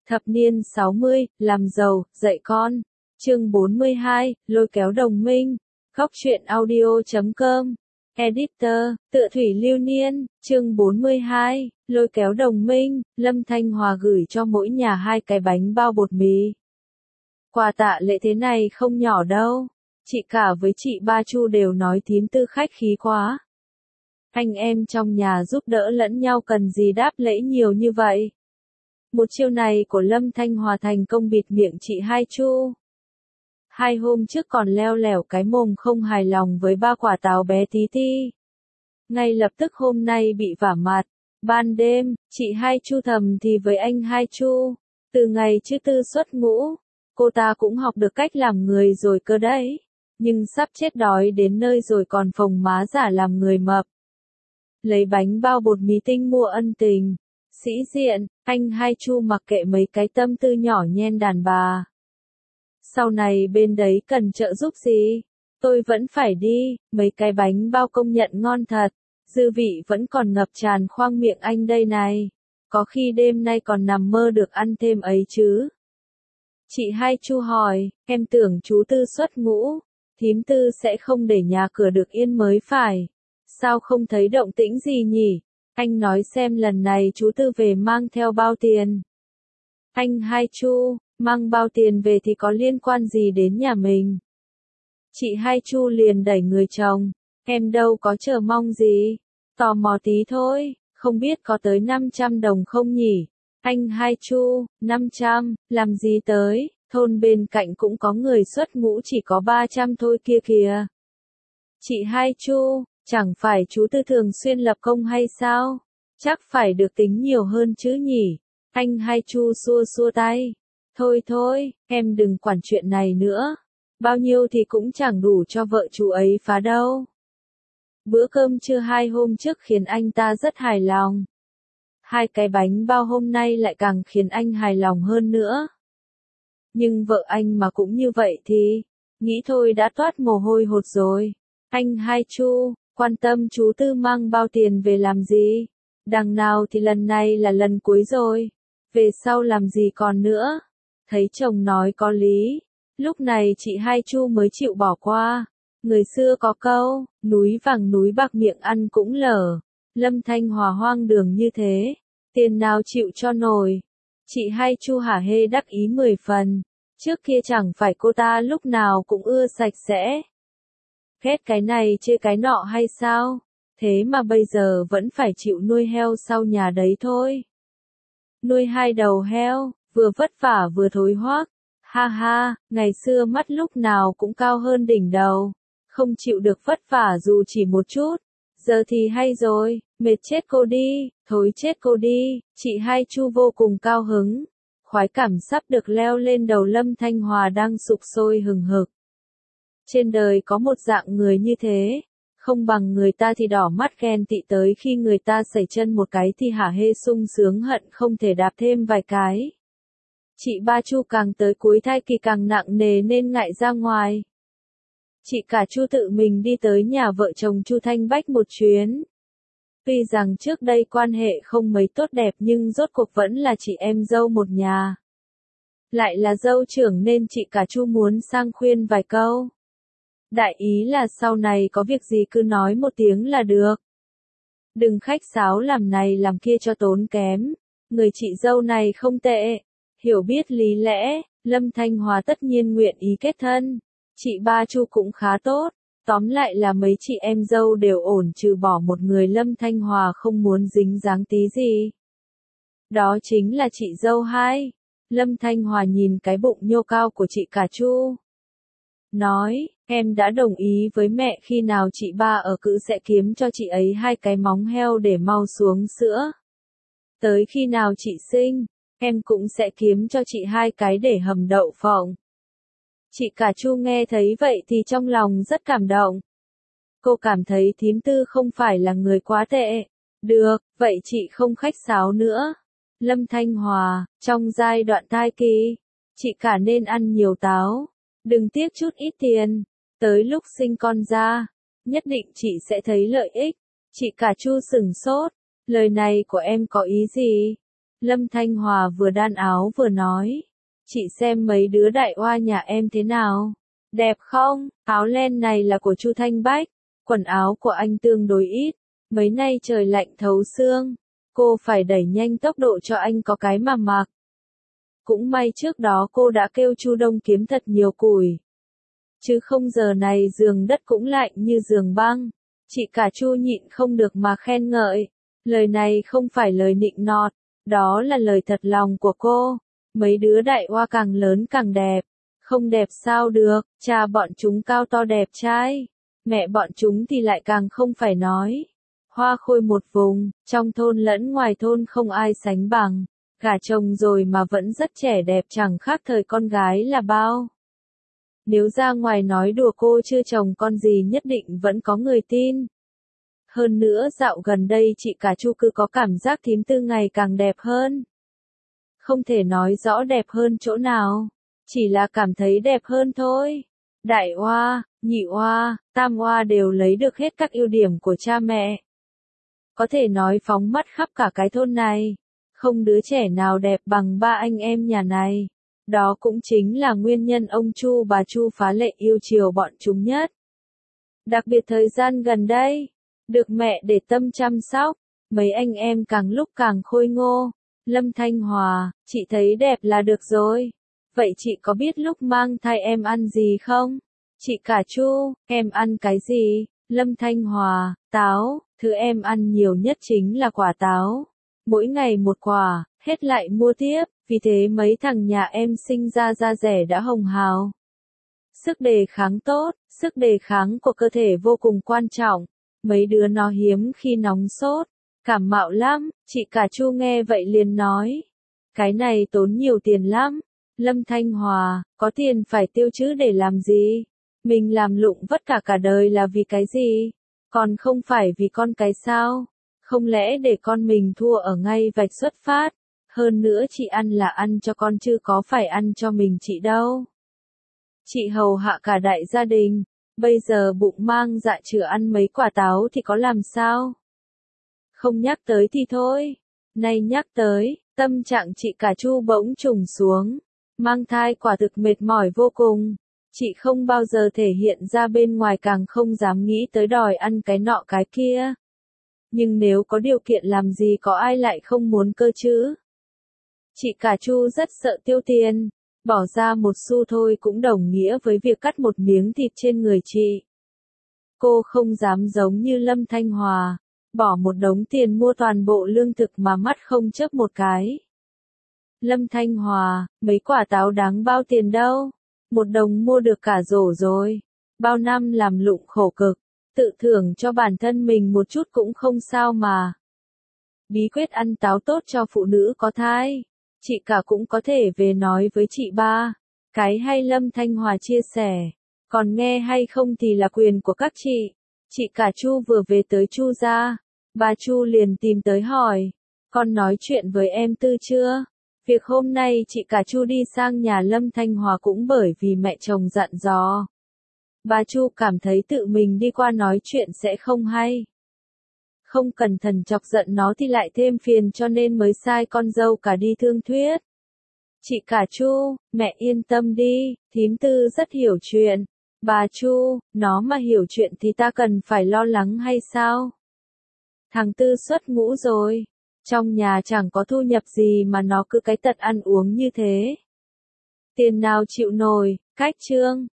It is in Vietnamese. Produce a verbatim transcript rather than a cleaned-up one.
Thập niên sáu mươi, làm giàu, dạy con. Chương bốn mươi hai, lôi kéo đồng minh. Góc truyện audio chấm com. Editor, Tựa Thủy Lưu Niên. Chương bốn mươi hai, lôi kéo đồng minh. Lâm Thanh Hòa gửi cho mỗi nhà hai cái bánh bao bột mì. Quà tạ lễ thế này không nhỏ đâu. Chị cả với chị Ba Chu đều nói thím Tư khách khí quá. Anh em trong nhà giúp đỡ lẫn nhau cần gì đáp lễ nhiều như vậy. Một chiêu này của Lâm Thanh Hòa thành công bịt miệng chị Hai Chu. Hai hôm trước còn leo lẻo cái mồm không hài lòng với ba quả táo bé tí ti. Ngay lập tức hôm nay bị vả mặt. Ban đêm, chị Hai Chu thầm thì với anh Hai Chu. Từ ngày chứ Tư xuất ngũ, cô ta cũng học được cách làm người rồi cơ đấy. Nhưng sắp chết đói đến nơi rồi còn phồng má giả làm người mập. Lấy bánh bao bột mì tinh mua ân tình. Sĩ diện, anh Hai Chu mặc kệ mấy cái tâm tư nhỏ nhen đàn bà. Sau này bên đấy cần trợ giúp gì? Tôi vẫn phải đi, mấy cái bánh bao công nhận ngon thật. Dư vị vẫn còn ngập tràn khoang miệng anh đây này. Có khi đêm nay còn nằm mơ được ăn thêm ấy chứ. Chị Hai Chu hỏi, em tưởng chú Tư xuất ngũ, thím Tư sẽ không để nhà cửa được yên mới phải. Sao không thấy động tĩnh gì nhỉ? Anh nói xem lần này chú Tư về mang theo bao tiền. Anh Hai Chu, mang bao tiền về thì có liên quan gì đến nhà mình? Chị Hai Chu liền đẩy người chồng, em đâu có chờ mong gì, tò mò tí thôi, không biết có tới năm trăm đồng không nhỉ? Anh Hai Chu, năm trăm, làm gì tới, thôn bên cạnh cũng có người xuất ngũ chỉ có ba trăm thôi kia kìa. Chị Hai Chu, chẳng phải chú Tư thường xuyên lập công hay sao? Chắc phải được tính nhiều hơn chứ nhỉ? Anh Hai Chu xua xua tay. Thôi thôi, em đừng quản chuyện này nữa. Bao nhiêu thì cũng chẳng đủ cho vợ chú ấy phá đâu. Bữa cơm trưa hai hôm trước khiến anh ta rất hài lòng. Hai cái bánh bao hôm nay lại càng khiến anh hài lòng hơn nữa. Nhưng vợ anh mà cũng như vậy thì, nghĩ thôi đã toát mồ hôi hột rồi. Anh Hai Chu, quan tâm chú Tư mang bao tiền về làm gì? Đằng nào thì lần này là lần cuối rồi. Về sau làm gì còn nữa? Thấy chồng nói có lý. Lúc này chị Hai Chu mới chịu bỏ qua. Người xưa có câu, núi vàng núi bạc miệng ăn cũng lở. Lâm Thanh Hòa hoang đường như thế. Tiền nào chịu cho nổi. Chị Hai Chu hả hê đắc ý mười phần. Trước kia chẳng phải cô ta lúc nào cũng ưa sạch sẽ. Ghét cái này chê cái nọ hay sao? Thế mà bây giờ vẫn phải chịu nuôi heo sau nhà đấy thôi. Nuôi hai đầu heo, vừa vất vả vừa thối hoác. Ha ha, ngày xưa mắt lúc nào cũng cao hơn đỉnh đầu. Không chịu được vất vả dù chỉ một chút. Giờ thì hay rồi, mệt chết cô đi, thối chết cô đi. Chị Hai Chu vô cùng cao hứng. Khoái cảm sắp được leo lên đầu Lâm Thanh Hòa đang sục sôi hừng hực. Trên đời có một dạng người như thế. Không bằng người ta thì đỏ mắt ghen tị tới khi người ta sẩy chân một cái thì hả hê sung sướng hận không thể đạp thêm vài cái. Chị Ba Chu càng tới cuối thai kỳ càng nặng nề nên ngại ra ngoài. Chị cả Chu tự mình đi tới nhà vợ chồng Chu Thanh Bách một chuyến. Tuy rằng trước đây quan hệ không mấy tốt đẹp nhưng rốt cuộc vẫn là chị em dâu một nhà. Lại là dâu trưởng nên chị cả Chu muốn sang khuyên vài câu. Đại ý là sau này có việc gì cứ nói một tiếng là được. Đừng khách sáo làm này làm kia cho tốn kém. Người chị dâu này không tệ. Hiểu biết lý lẽ, Lâm Thanh Hòa tất nhiên nguyện ý kết thân. Chị Ba Chu cũng khá tốt. Tóm lại là mấy chị em dâu đều ổn trừ bỏ một người Lâm Thanh Hòa không muốn dính dáng tí gì. Đó chính là chị dâu Hai. Lâm Thanh Hòa nhìn cái bụng nhô cao của chị cả Chu. Nói, em đã đồng ý với mẹ khi nào chị Ba ở cữ sẽ kiếm cho chị ấy hai cái móng heo để mau xuống sữa. Tới khi nào chị sinh, em cũng sẽ kiếm cho chị hai cái để hầm đậu phộng. Chị cả Chu nghe thấy vậy thì trong lòng rất cảm động. Cô cảm thấy thím Tư không phải là người quá tệ. Được, vậy chị không khách sáo nữa. Lâm Thanh Hòa, trong giai đoạn thai kỳ, chị cả nên ăn nhiều táo. Đừng tiếc chút ít tiền. Tới lúc sinh con ra, nhất định chị sẽ thấy lợi ích. Chị cả Chu sửng sốt. Lời này của em có ý gì? Lâm Thanh Hòa vừa đan áo vừa nói. Chị xem mấy đứa đại oa nhà em thế nào? Đẹp không? Áo len này là của Chu Thanh Bách. Quần áo của anh tương đối ít. Mấy nay trời lạnh thấu xương. Cô phải đẩy nhanh tốc độ cho anh có cái mà mặc. Cũng may trước đó cô đã kêu Chu Đông kiếm thật nhiều củi. Chứ không giờ này giường đất cũng lạnh như giường băng. Chị cả Chu nhịn không được mà khen ngợi. Lời này không phải lời nịnh nọt. Đó là lời thật lòng của cô. Mấy đứa đại oa càng lớn càng đẹp. Không đẹp sao được, cha bọn chúng cao to đẹp trai. Mẹ bọn chúng thì lại càng không phải nói. Hoa khôi một vùng, trong thôn lẫn ngoài thôn không ai sánh bằng. Gả chồng rồi mà vẫn rất trẻ đẹp chẳng khác thời con gái là bao. Nếu ra ngoài nói đùa cô chưa chồng con gì nhất định vẫn có người tin. Hơn nữa dạo gần đây chị cả Chu cứ có cảm giác thím tư ngày càng đẹp hơn. Không thể nói rõ đẹp hơn chỗ nào, chỉ là cảm thấy đẹp hơn thôi. Đại oa, nhị oa, tam oa đều lấy được hết các ưu điểm của cha mẹ. Có thể nói phóng mắt khắp cả cái thôn này, không đứa trẻ nào đẹp bằng ba anh em nhà này. Đó cũng chính là nguyên nhân ông Chu bà Chu phá lệ yêu chiều bọn chúng nhất. Đặc biệt thời gian gần đây, được mẹ để tâm chăm sóc, mấy anh em càng lúc càng khôi ngô. Lâm Thanh Hòa, chị thấy đẹp là được rồi. Vậy chị có biết lúc mang thai em ăn gì không? Chị cả Chu, em ăn cái gì? Lâm Thanh Hòa, táo, thứ em ăn nhiều nhất chính là quả táo. Mỗi ngày một quả, hết lại mua tiếp, vì thế mấy thằng nhà em sinh ra da rẻ đã hồng hào. Sức đề kháng tốt, sức đề kháng của cơ thể vô cùng quan trọng. Mấy đứa nó hiếm khi nóng sốt, cảm mạo lắm, chị cả Chu nghe vậy liền nói. Cái này tốn nhiều tiền lắm. Lâm Thanh Hòa, có tiền phải tiêu chứ để làm gì? Mình làm lụng vất cả cả đời là vì cái gì? Còn không phải vì con cái sao? Không lẽ để con mình thua ở ngay vạch xuất phát? Hơn nữa chị ăn là ăn cho con chứ có phải ăn cho mình chị đâu. Chị hầu hạ cả đại gia đình, bây giờ bụng mang dạ chữa ăn mấy quả táo thì có làm sao? Không nhắc tới thì thôi. Nay nhắc tới, tâm trạng chị cả Chu bỗng trùng xuống. Mang thai quả thực mệt mỏi vô cùng. Chị không bao giờ thể hiện ra bên ngoài, càng không dám nghĩ tới đòi ăn cái nọ cái kia. Nhưng nếu có điều kiện làm gì có ai lại không muốn cơ chứ? Chị cả Chu rất sợ tiêu tiền. Bỏ ra một xu thôi cũng đồng nghĩa với việc cắt một miếng thịt trên người chị. Cô không dám giống như Lâm Thanh Hòa, bỏ một đống tiền mua toàn bộ lương thực mà mắt không chớp một cái. Lâm Thanh Hòa, mấy quả táo đáng bao tiền đâu, một đồng mua được cả rổ rồi. Bao năm làm lụng khổ cực, tự thưởng cho bản thân mình một chút cũng không sao mà. Bí quyết ăn táo tốt cho phụ nữ có thai, chị cả cũng có thể về nói với chị ba. Cái hay Lâm Thanh Hòa chia sẻ, còn nghe hay không thì là quyền của các chị. Chị cả Chu vừa về tới Chu gia, bà Chu liền tìm tới hỏi, con nói chuyện với em Tư chưa? Việc hôm nay chị cả Chu đi sang nhà Lâm Thanh Hòa cũng bởi vì mẹ chồng dặn dò. Bà Chu cảm thấy tự mình đi qua nói chuyện sẽ không hay. Không cẩn thận chọc giận nó thì lại thêm phiền, cho nên mới sai con dâu cả đi thương thuyết. Chị cả Chu, mẹ yên tâm đi, thím Tư rất hiểu chuyện. Bà Chu, nó mà hiểu chuyện thì ta cần phải lo lắng hay sao? Thằng Tư xuất ngũ rồi. Trong nhà chẳng có thu nhập gì mà nó cứ cái tật ăn uống như thế. Tiền nào chịu nổi, cách chương.